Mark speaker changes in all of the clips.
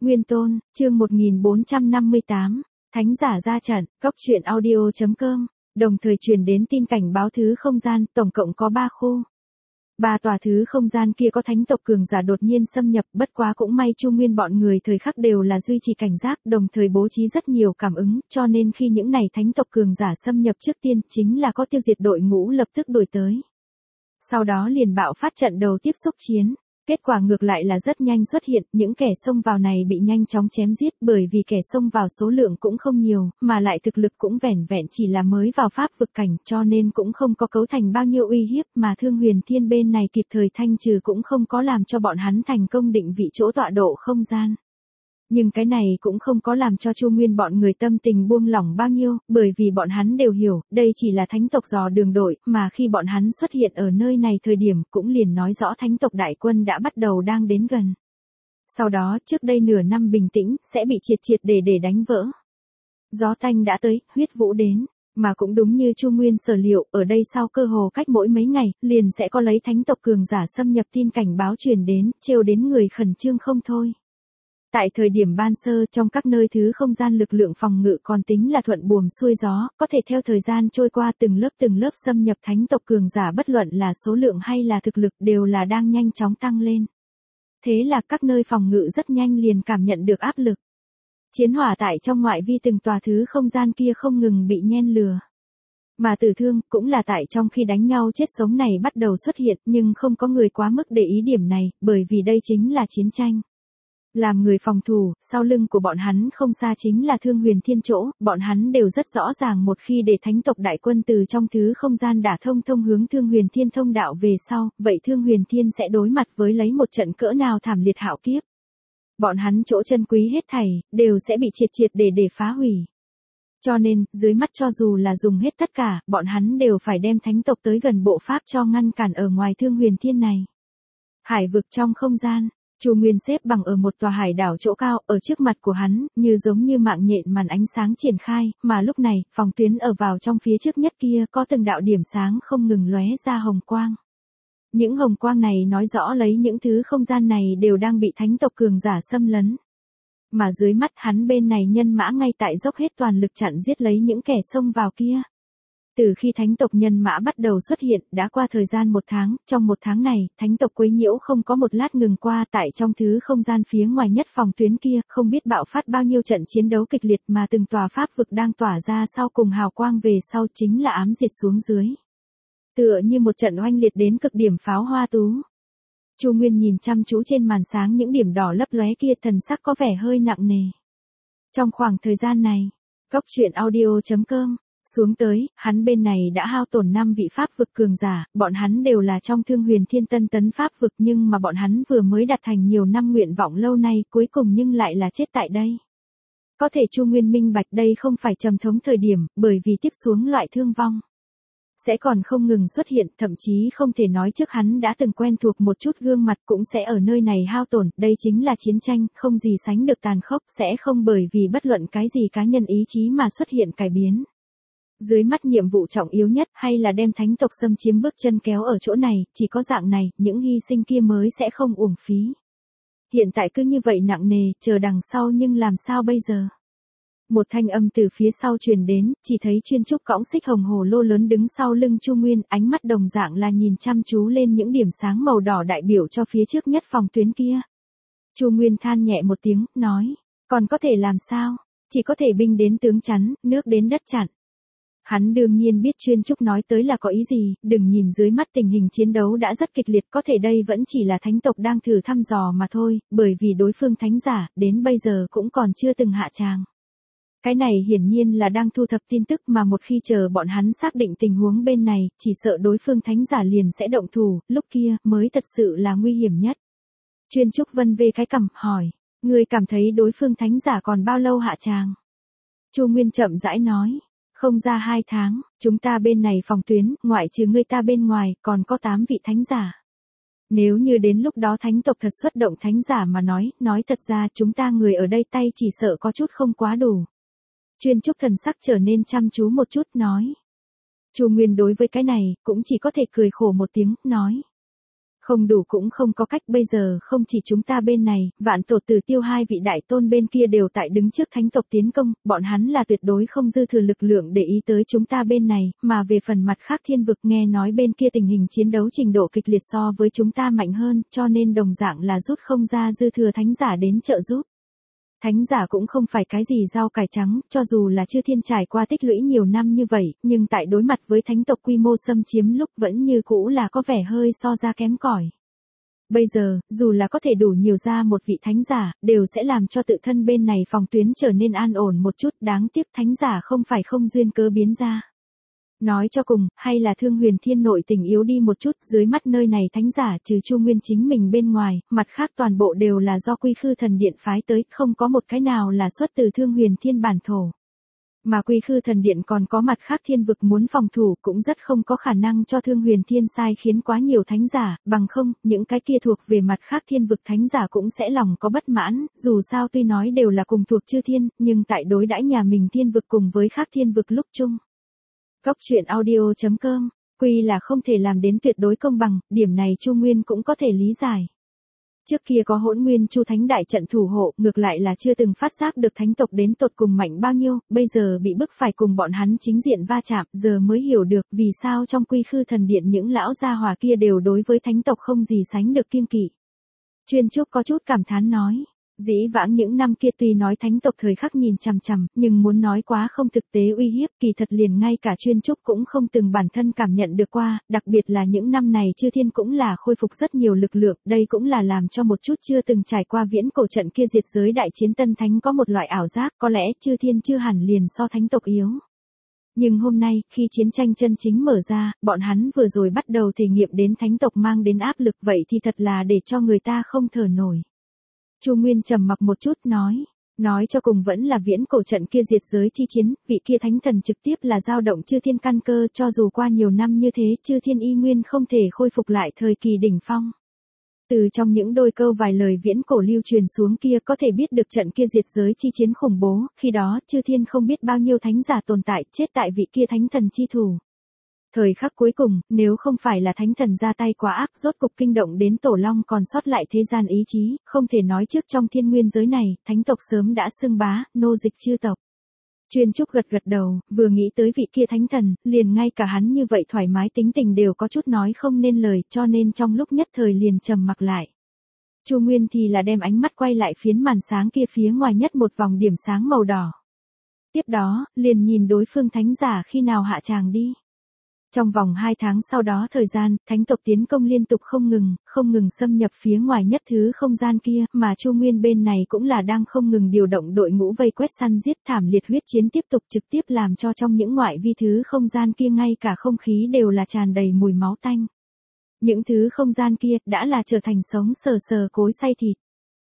Speaker 1: Nguyên Tôn, chương 1458, Thánh giả ra trận, Cốc truyện audio.com, đồng thời truyền đến tin cảnh báo thứ không gian, tổng cộng có 3 khu. 3 tòa thứ không gian kia có thánh tộc cường giả đột nhiên xâm nhập, bất quá cũng may Chu Nguyên bọn người thời khắc đều là duy trì cảnh giác, đồng thời bố trí rất nhiều cảm ứng, cho nên khi những này thánh tộc cường giả xâm nhập trước tiên, chính là có tiêu diệt đội ngũ lập tức đuổi tới. Sau đó liền bạo phát trận đầu tiếp xúc chiến. Kết quả ngược lại là rất nhanh xuất hiện, những kẻ xông vào này bị nhanh chóng chém giết bởi vì kẻ xông vào số lượng cũng không nhiều, mà lại thực lực cũng vẻn vẹn chỉ là mới vào pháp vực cảnh cho nên cũng không có cấu thành bao nhiêu uy hiếp mà Thương Huyền Thiên bên này kịp thời thanh trừ cũng không có làm cho bọn hắn thành công định vị chỗ tọa độ không gian. Nhưng cái này cũng không có làm cho Chu Nguyên bọn người tâm tình buông lỏng bao nhiêu, bởi vì bọn hắn đều hiểu, đây chỉ là thánh tộc dò đường đội, mà khi bọn hắn xuất hiện ở nơi này thời điểm cũng liền nói rõ thánh tộc đại quân đã bắt đầu đang đến gần. Sau đó, trước đây nửa năm bình tĩnh, sẽ bị triệt để đánh vỡ. Gió tanh đã tới, huyết vũ đến, mà cũng đúng như Chu Nguyên sở liệu, ở đây sau cơ hồ cách mỗi mấy ngày, liền sẽ có lấy thánh tộc cường giả xâm nhập tin cảnh báo truyền đến, trêu đến người khẩn trương không thôi. Tại thời điểm ban sơ trong các nơi thứ không gian lực lượng phòng ngự còn tính là thuận buồm xuôi gió, có thể theo thời gian trôi qua từng lớp xâm nhập thánh tộc cường giả bất luận là số lượng hay là thực lực đều là đang nhanh chóng tăng lên. Thế là các nơi phòng ngự rất nhanh liền cảm nhận được áp lực. Chiến hỏa tại trong ngoại vi từng tòa thứ không gian kia không ngừng bị nhen lửa. Mà tử thương cũng là tại trong khi đánh nhau chết sống này bắt đầu xuất hiện nhưng không có người quá mức để ý điểm này bởi vì đây chính là chiến tranh. Làm người phòng thủ, sau lưng của bọn hắn không xa chính là Thương Huyền Thiên chỗ, bọn hắn đều rất rõ ràng một khi để thánh tộc đại quân từ trong thứ không gian đả thông hướng Thương Huyền Thiên thông đạo về sau, vậy Thương Huyền Thiên sẽ đối mặt với lấy một trận cỡ nào thảm liệt hạo kiếp. Bọn hắn chỗ chân quý hết thảy, đều sẽ bị triệt để phá hủy. Cho nên, dưới mắt cho dù là dùng hết tất cả, bọn hắn đều phải đem thánh tộc tới gần bộ pháp cho ngăn cản ở ngoài Thương Huyền Thiên này. Hải vực trong không gian. Chu Nguyên xếp bằng ở một tòa hải đảo chỗ cao, ở trước mặt của hắn, như giống như mạng nhện màn ánh sáng triển khai, mà lúc này, phòng tuyến ở vào trong phía trước nhất kia có từng đạo điểm sáng không ngừng lóe ra hồng quang. Những hồng quang này nói rõ lấy những thứ không gian này đều đang bị thánh tộc cường giả xâm lấn. Mà dưới mắt hắn bên này nhân mã ngay tại dốc hết toàn lực chặn giết lấy những kẻ xông vào kia. Từ khi thánh tộc nhân mã bắt đầu xuất hiện, đã qua thời gian 1 tháng, trong 1 tháng này, thánh tộc quấy nhiễu không có một lát ngừng qua tại trong thứ không gian phía ngoài nhất phòng tuyến kia, không biết bạo phát bao nhiêu trận chiến đấu kịch liệt mà từng tòa pháp vực đang tỏa ra sau cùng hào quang về sau chính là ám diệt xuống dưới. Tựa như một trận oanh liệt đến cực điểm pháo hoa tú. Chu Nguyên nhìn chăm chú trên màn sáng những điểm đỏ lấp lóe kia thần sắc có vẻ hơi nặng nề. Trong khoảng thời gian này, Cốc truyện audio.com xuống tới, hắn bên này đã hao tổn 5 vị pháp vực cường giả, bọn hắn đều là trong Thương Huyền Thiên tân tấn pháp vực nhưng mà bọn hắn vừa mới đạt thành nhiều năm nguyện vọng lâu nay cuối cùng nhưng lại là chết tại đây. Có thể Chu Nguyên minh bạch đây không phải trầm thống thời điểm, bởi vì tiếp xuống loại thương vong sẽ còn không ngừng xuất hiện, thậm chí không thể nói trước hắn đã từng quen thuộc một chút gương mặt cũng sẽ ở nơi này hao tổn, đây chính là chiến tranh, không gì sánh được tàn khốc, sẽ không bởi vì bất luận cái gì cá nhân ý chí mà xuất hiện cải biến. Dưới mắt nhiệm vụ trọng yếu nhất hay là đem thánh tộc xâm chiếm bước chân kéo ở chỗ này, chỉ có dạng này, những hy sinh kia mới sẽ không uổng phí. Hiện tại cứ như vậy nặng nề, chờ đằng sau nhưng làm sao bây giờ? Một thanh âm từ phía sau truyền đến, chỉ thấy chuyên trúc cõng xích hồng hồ lô lớn đứng sau lưng Chu Nguyên, ánh mắt đồng dạng là nhìn chăm chú lên những điểm sáng màu đỏ đại biểu cho phía trước nhất phòng tuyến kia. Chu Nguyên than nhẹ một tiếng, nói, còn có thể làm sao? Chỉ có thể binh đến tướng chắn, nước đến đất chặn. Hắn đương nhiên biết chuyên trúc nói tới là có ý gì, đừng nhìn dưới mắt tình hình chiến đấu đã rất kịch liệt, có thể đây vẫn chỉ là thánh tộc đang thử thăm dò mà thôi, bởi vì đối phương thánh giả, đến bây giờ cũng còn chưa từng hạ tràng. Cái này hiển nhiên là đang thu thập tin tức mà một khi chờ bọn hắn xác định tình huống bên này, chỉ sợ đối phương thánh giả liền sẽ động thủ, lúc kia mới thật sự là nguy hiểm nhất. Chuyên trúc vân về cái cằm, hỏi, người cảm thấy đối phương thánh giả còn bao lâu hạ tràng? Chu Nguyên chậm rãi nói. Không ra 2 tháng, chúng ta bên này phòng tuyến, ngoại trừ người ta bên ngoài, còn có 8 vị thánh giả. Nếu như đến lúc đó thánh tộc thật xuất động thánh giả mà nói thật ra chúng ta người ở đây tay chỉ sợ có chút không quá đủ. Chuyên trúc thần sắc trở nên chăm chú một chút, nói. Chu Nguyên đối với cái này, cũng chỉ có thể cười khổ một tiếng, nói. Không đủ cũng không có cách, bây giờ không chỉ chúng ta bên này, Vạn Tổ Tử Tiêu hai vị đại tôn bên kia đều tại đứng trước thánh tộc tiến công, bọn hắn là tuyệt đối không dư thừa lực lượng để ý tới chúng ta bên này, mà về phần mặt khác thiên vực nghe nói bên kia tình hình chiến đấu trình độ kịch liệt so với chúng ta mạnh hơn, cho nên đồng dạng là rút không ra dư thừa thánh giả đến trợ giúp. Thánh giả cũng không phải cái gì rau cải trắng, cho dù là chư thiên trải qua tích lũy nhiều năm như vậy, nhưng tại đối mặt với thánh tộc quy mô xâm chiếm lúc vẫn như cũ là có vẻ hơi so ra kém cỏi. Bây giờ, dù là có thể đủ nhiều ra một vị thánh giả, đều sẽ làm cho tự thân bên này phòng tuyến trở nên an ổn một chút, đáng tiếc thánh giả không phải không duyên cớ biến ra. Nói cho cùng, hay là Thương Huyền Thiên nội tình yếu đi một chút, dưới mắt nơi này thánh giả trừ Chu Nguyên chính mình bên ngoài, mặt khác toàn bộ đều là do Quy Khư Thần Điện phái tới, không có một cái nào là xuất từ Thương Huyền Thiên bản thổ. Mà Quy Khư Thần Điện còn có mặt khác thiên vực muốn phòng thủ cũng rất không có khả năng cho Thương Huyền Thiên sai khiến quá nhiều thánh giả, bằng không, những cái kia thuộc về mặt khác thiên vực thánh giả cũng sẽ lòng có bất mãn, dù sao tuy nói đều là cùng thuộc chư thiên, nhưng tại đối đãi nhà mình thiên vực cùng với khác thiên vực lúc chung. Góc truyện audio.com, quy là không thể làm đến tuyệt đối công bằng, điểm này Chu Nguyên cũng có thể lý giải. Trước kia có Hỗn Nguyên Chu Thánh đại trận thủ hộ, ngược lại là chưa từng phát giác được thánh tộc đến tột cùng mạnh bao nhiêu, bây giờ bị bức phải cùng bọn hắn chính diện va chạm, giờ mới hiểu được vì sao trong Quy Khư Thần Điện những lão gia hỏa kia đều đối với thánh tộc không gì sánh được kiêng kỵ. Chuyên Trúc có chút cảm thán nói. Dĩ vãng những năm kia tuy nói thánh tộc thời khắc nhìn chằm chằm, nhưng muốn nói quá không thực tế uy hiếp, kỳ thật liền ngay cả Chuyên Trúc cũng không từng bản thân cảm nhận được qua, đặc biệt là những năm này chư thiên cũng là khôi phục rất nhiều lực lượng, đây cũng là làm cho một chút chưa từng trải qua viễn cổ trận kia diệt giới đại chiến tân thánh có một loại ảo giác, có lẽ chư thiên chưa hẳn liền so thánh tộc yếu. Nhưng hôm nay, khi chiến tranh chân chính mở ra, bọn hắn vừa rồi bắt đầu thể nghiệm đến thánh tộc mang đến áp lực, vậy thì thật là để cho người ta không thở nổi. Chu Nguyên trầm mặc một chút nói cho cùng vẫn là viễn cổ trận kia diệt giới chi chiến, vị kia thánh thần trực tiếp là dao động chư thiên căn cơ, cho dù qua nhiều năm như thế, chư thiên y nguyên không thể khôi phục lại thời kỳ đỉnh phong. Từ trong những đôi câu vài lời viễn cổ lưu truyền xuống kia có thể biết được trận kia diệt giới chi chiến khủng bố, khi đó chư thiên không biết bao nhiêu thánh giả tồn tại, chết tại vị kia thánh thần chi thủ. Thời khắc cuối cùng, nếu không phải là thánh thần ra tay quá ác, rốt cục kinh động đến Tổ Long còn sót lại thế gian ý chí, không thể nói trước trong thiên nguyên giới này, thánh tộc sớm đã xưng bá, nô dịch chư tộc. Chuyên Trúc gật gật đầu, vừa nghĩ tới vị kia thánh thần, liền ngay cả hắn như vậy thoải mái tính tình đều có chút nói không nên lời, cho nên trong lúc nhất thời liền trầm mặc lại. Chu Nguyên thì là đem ánh mắt quay lại phiến màn sáng kia phía ngoài nhất một vòng điểm sáng màu đỏ. Tiếp đó, liền nhìn đối phương thánh giả khi nào hạ tràng đi. Trong vòng 2 tháng sau đó thời gian, thánh tộc tiến công liên tục không ngừng xâm nhập phía ngoài nhất thứ không gian kia, mà Chu Nguyên bên này cũng là đang không ngừng điều động đội ngũ vây quét săn giết, thảm liệt huyết chiến tiếp tục trực tiếp làm cho trong những ngoại vi thứ không gian kia ngay cả không khí đều là tràn đầy mùi máu tanh. Những thứ không gian kia đã là trở thành sống sờ sờ cối xay thịt.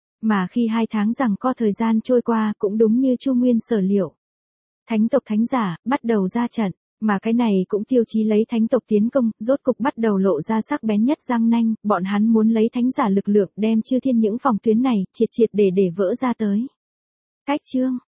Speaker 1: Mà khi 2 tháng rằng co thời gian trôi qua cũng đúng như Chu Nguyên sở liệu. Thánh tộc thánh giả bắt đầu ra trận. Mà cái này cũng tiêu chí lấy thánh tộc tiến công, rốt cục bắt đầu lộ ra sắc bén nhất răng nanh, bọn hắn muốn lấy thánh giả lực lượng đem chư thiên những phòng tuyến này, triệt để vỡ ra tới. Cách chương